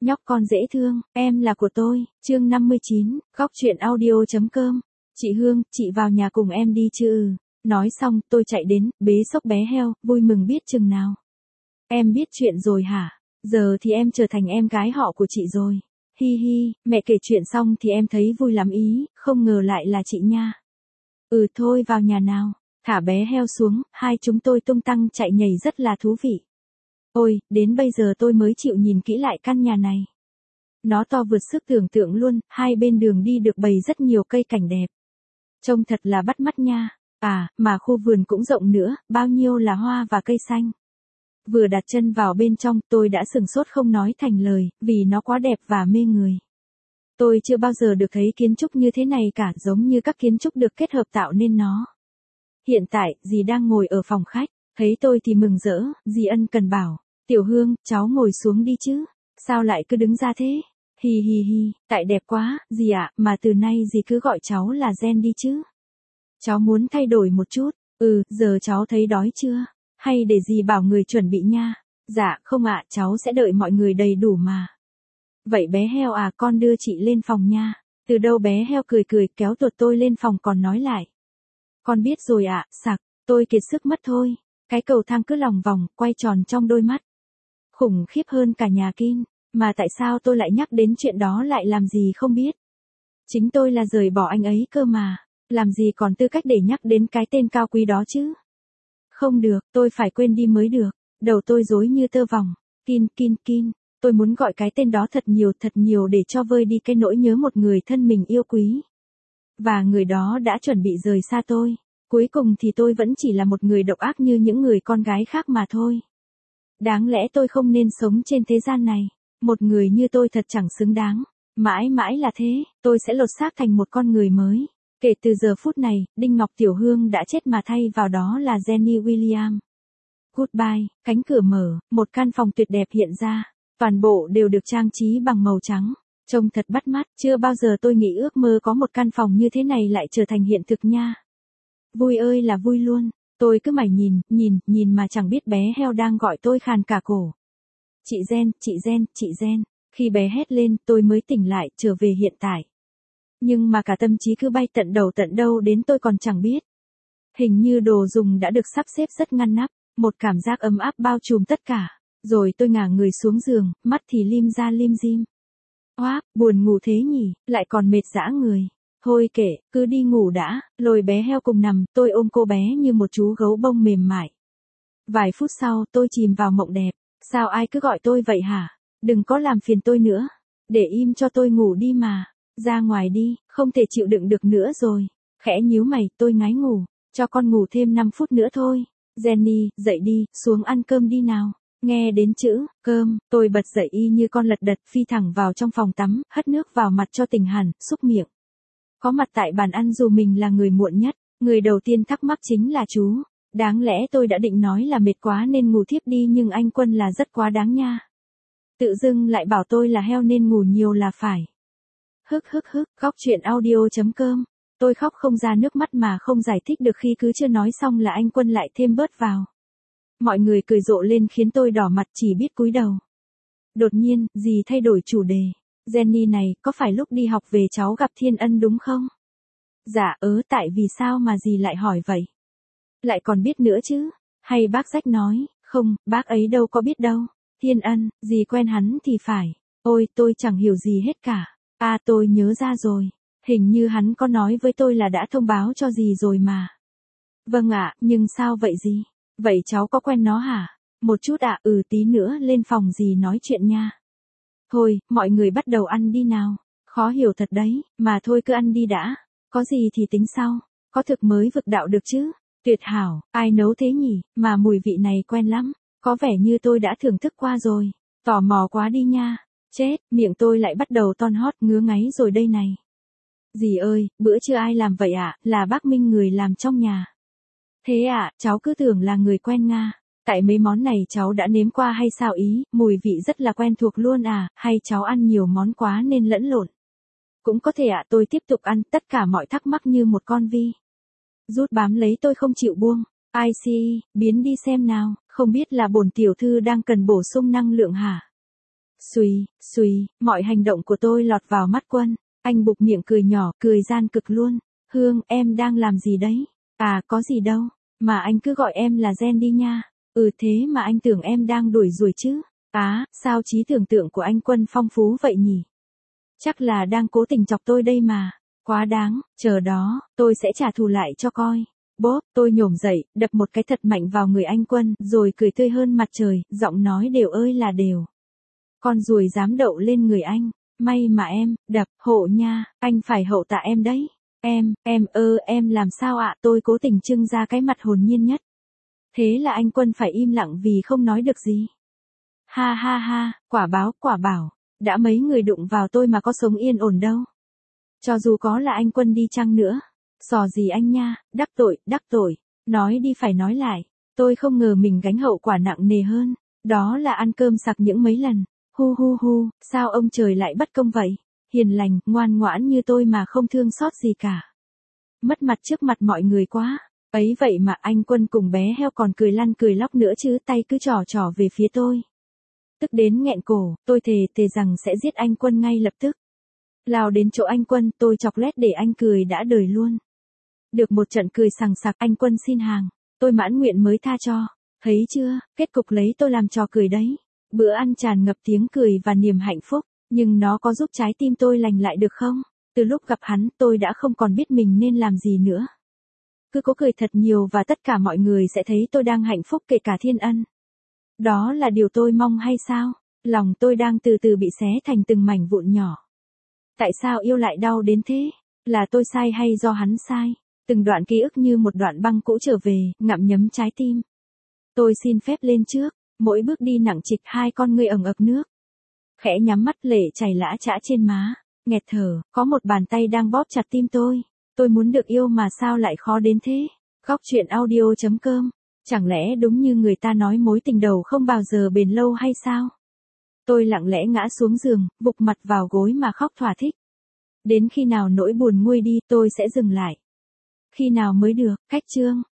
Nhóc con dễ thương, em là của tôi, chương 59, góc chuyện audio.com. Chị Hương, chị vào nhà cùng em đi chứ? Nói xong, tôi chạy đến, bế xốc bé heo, vui mừng biết chừng nào. Em biết chuyện rồi hả? Giờ thì em trở thành em gái họ của chị rồi. Hi hi, mẹ kể chuyện xong thì em thấy vui lắm ý, không ngờ lại là chị nha. Thôi vào nhà nào, thả bé heo xuống, hai chúng tôi tung tăng chạy nhảy rất là thú vị. Ôi, đến bây giờ tôi mới chịu nhìn kỹ lại căn nhà này. Nó to vượt sức tưởng tượng luôn, hai bên đường đi được bày rất nhiều cây cảnh đẹp. Trông thật là bắt mắt nha. Mà khu vườn cũng rộng nữa, bao nhiêu là hoa và cây xanh. Vừa đặt chân vào bên trong, tôi đã sửng sốt không nói thành lời, vì nó quá đẹp và mê người. Tôi chưa bao giờ được thấy kiến trúc như thế này cả, giống như các kiến trúc được kết hợp tạo nên nó. Hiện tại, dì đang ngồi ở phòng khách, thấy tôi thì mừng rỡ, dì ân cần bảo, Tiểu Hương, cháu ngồi xuống đi chứ, sao lại cứ đứng ra thế? Hi hi hi, tại đẹp quá, dì ạ, mà từ nay dì cứ gọi cháu là Gen đi chứ. Cháu muốn thay đổi một chút, giờ cháu thấy đói chưa? Hay để dì bảo người chuẩn bị nha? Dạ, không ạ, cháu sẽ đợi mọi người đầy đủ mà. Vậy bé heo à, con đưa chị lên phòng nha. Từ đâu bé heo cười cười kéo tuột tôi lên phòng còn nói lại. Con biết rồi ạ, sặc, tôi kiệt sức mất thôi. Cái cầu thang cứ lòng vòng, quay tròn trong đôi mắt. Khủng khiếp hơn cả nhà Kin, mà tại sao tôi lại nhắc đến chuyện đó lại làm gì không biết. Chính tôi là rời bỏ anh ấy cơ mà, làm gì còn tư cách để nhắc đến cái tên cao quý đó chứ. Không được, tôi phải quên đi mới được, đầu tôi rối như tơ vòng. Kin, tôi muốn gọi cái tên đó thật nhiều để cho vơi đi cái nỗi nhớ một người thân mình yêu quý. Và người đó đã chuẩn bị rời xa tôi. Cuối cùng thì tôi vẫn chỉ là một người độc ác như những người con gái khác mà thôi. Đáng lẽ tôi không nên sống trên thế gian này. Một người như tôi thật chẳng xứng đáng. Mãi mãi là thế, tôi sẽ lột xác thành một con người mới. Kể từ giờ phút này, Đinh Ngọc Tiểu Hương đã chết mà thay vào đó là Jenny William. Goodbye, cánh cửa mở, một căn phòng tuyệt đẹp hiện ra. Toàn bộ đều được trang trí bằng màu trắng. Trông thật bắt mắt, chưa bao giờ tôi nghĩ ước mơ có một căn phòng như thế này lại trở thành hiện thực nha. Vui ơi là vui luôn, tôi cứ mải nhìn mà chẳng biết bé heo đang gọi tôi khàn cả cổ. Chị Gen. Khi bé hét lên, tôi mới tỉnh lại, trở về hiện tại. Nhưng mà cả tâm trí cứ bay tận đầu tận đâu đến tôi còn chẳng biết. Hình như đồ dùng đã được sắp xếp rất ngăn nắp, một cảm giác ấm áp bao trùm tất cả. Rồi tôi ngả người xuống giường, mắt thì lim ra lim dim. Buồn ngủ thế nhỉ, lại còn mệt dã người. Thôi kệ, cứ đi ngủ đã, lôi bé heo cùng nằm, tôi ôm cô bé như một chú gấu bông mềm mại. Vài phút sau, tôi chìm vào mộng đẹp. Sao ai cứ gọi tôi vậy hả? Đừng có làm phiền tôi nữa. Để im cho tôi ngủ đi mà. Ra ngoài đi, không thể chịu đựng được nữa rồi. Khẽ nhíu mày, tôi ngái ngủ. Cho con ngủ thêm 5 phút nữa thôi. Jenny, dậy đi, xuống ăn cơm đi nào. Nghe đến chữ cơm, tôi bật dậy y như con lật đật, phi thẳng vào trong phòng tắm, hất nước vào mặt cho tỉnh hẳn, xúc miệng. Có mặt tại bàn ăn dù mình là người muộn nhất, người đầu tiên thắc mắc chính là chú. Đáng lẽ tôi đã định nói là mệt quá nên ngủ thiếp đi, nhưng anh Quân là rất quá đáng nha. Tự dưng lại bảo tôi là heo nên ngủ nhiều là phải. Góc chuyện audio.com. Tôi khóc không ra nước mắt mà không giải thích được khi cứ chưa nói xong là anh Quân lại thêm bớt vào. Mọi người cười rộ lên khiến tôi đỏ mặt chỉ biết cúi đầu. Đột nhiên, dì thay đổi chủ đề. Jenny này, có phải lúc đi học về cháu gặp Thiên Ân đúng không? Dạ, tại vì sao mà dì lại hỏi vậy? Lại còn biết nữa chứ? Hay bác Rách nói, không, bác ấy đâu có biết đâu. Thiên Ân, dì quen hắn thì phải. Ôi, tôi chẳng hiểu gì hết cả. Tôi nhớ ra rồi. Hình như hắn có nói với tôi là đã thông báo cho dì rồi mà. Vâng ạ, nhưng sao vậy dì? Vậy cháu có quen nó hả? Một chút ạ, tí nữa lên phòng dì nói chuyện nha. Thôi, mọi người bắt đầu ăn đi nào. Khó hiểu thật đấy, mà thôi cứ ăn đi đã. Có gì thì tính sau. Có thực mới vực đạo được chứ. Tuyệt hảo, ai nấu thế nhỉ, mà mùi vị này quen lắm. Có vẻ như tôi đã thưởng thức qua rồi. Tò mò quá đi nha. Chết, miệng tôi lại bắt đầu ton hót ngứa ngáy rồi đây này. Dì ơi, bữa trưa ai làm vậy ạ? Là bác Minh người làm trong nhà. Thế ạ, cháu cứ tưởng là người quen Nga. Tại mấy món này cháu đã nếm qua hay sao ý, mùi vị rất là quen thuộc luôn à, hay cháu ăn nhiều món quá nên lẫn lộn. Cũng có thể ạ, tôi tiếp tục ăn, tất cả mọi thắc mắc như một con vi rút bám lấy tôi không chịu buông. IC, biến đi xem nào, không biết là bổn tiểu thư đang cần bổ sung năng lượng hả? Xùi, mọi hành động của tôi lọt vào mắt Quân. Anh bụp miệng cười nhỏ, cười gian cực luôn. Hương, em đang làm gì đấy? À, có gì đâu. Mà anh cứ gọi em là Gen đi nha. Thế mà anh tưởng em đang đuổi ruồi chứ. Sao trí tưởng tượng của anh Quân phong phú vậy nhỉ? Chắc là đang cố tình chọc tôi đây mà. Quá đáng, chờ đó, tôi sẽ trả thù lại cho coi. Bốp, tôi nhổm dậy, đập một cái thật mạnh vào người anh Quân, rồi cười tươi hơn mặt trời, giọng nói đều ơi là đều. Con ruồi dám đậu lên người anh, may mà em, đập, hộ nha, anh phải hậu tạ em đấy. Em làm sao ạ? Tôi cố tình trưng ra cái mặt hồn nhiên nhất. Thế là anh Quân phải im lặng vì không nói được gì. Ha, quả bảo, đã mấy người đụng vào tôi mà có sống yên ổn đâu. Cho dù có là anh Quân đi chăng nữa. Sò gì anh nha, đắc tội, nói đi phải nói lại. Tôi không ngờ mình gánh hậu quả nặng nề hơn. Đó là ăn cơm sặc những mấy lần. Hu, sao ông trời lại bất công vậy? Hiền lành, ngoan ngoãn như tôi mà không thương xót gì cả. Mất mặt trước mặt mọi người quá. Ấy vậy mà anh Quân cùng bé heo còn cười lăn cười lóc nữa chứ, tay cứ trỏ về phía tôi. Tức đến nghẹn cổ, tôi thề rằng sẽ giết anh Quân ngay lập tức. Lao đến chỗ anh Quân, tôi chọc lét để anh cười đã đời luôn. Được một trận cười sằng sặc, anh Quân xin hàng. Tôi mãn nguyện mới tha cho. Thấy chưa, kết cục lấy tôi làm trò cười đấy. Bữa ăn tràn ngập tiếng cười và niềm hạnh phúc. Nhưng nó có giúp trái tim tôi lành lại được không? Từ lúc gặp hắn, tôi đã không còn biết mình nên làm gì nữa. Cứ cố cười thật nhiều và tất cả mọi người sẽ thấy tôi đang hạnh phúc, kể cả Thiên Ân. Đó là điều tôi mong hay sao? Lòng tôi đang từ từ bị xé thành từng mảnh vụn nhỏ. Tại sao yêu lại đau đến thế? Là tôi sai hay do hắn sai? Từng đoạn ký ức như một đoạn băng cũ trở về, ngậm nhấm trái tim. Tôi xin phép lên trước, mỗi bước đi nặng trịch, hai con ngươi ẩn ực nước. Khẽ nhắm mắt, lệ chảy lã chã trên má. Nghẹt thở, có một bàn tay đang bóp chặt tim tôi. Tôi muốn được yêu mà sao lại khó đến thế? Góc truyện audio.com. Chẳng lẽ đúng như người ta nói mối tình đầu không bao giờ bền lâu hay sao? Tôi lặng lẽ ngã xuống giường, vụt mặt vào gối mà khóc thỏa thích. Đến khi nào nỗi buồn nguôi đi, tôi sẽ dừng lại. Khi nào mới được? Cách chương.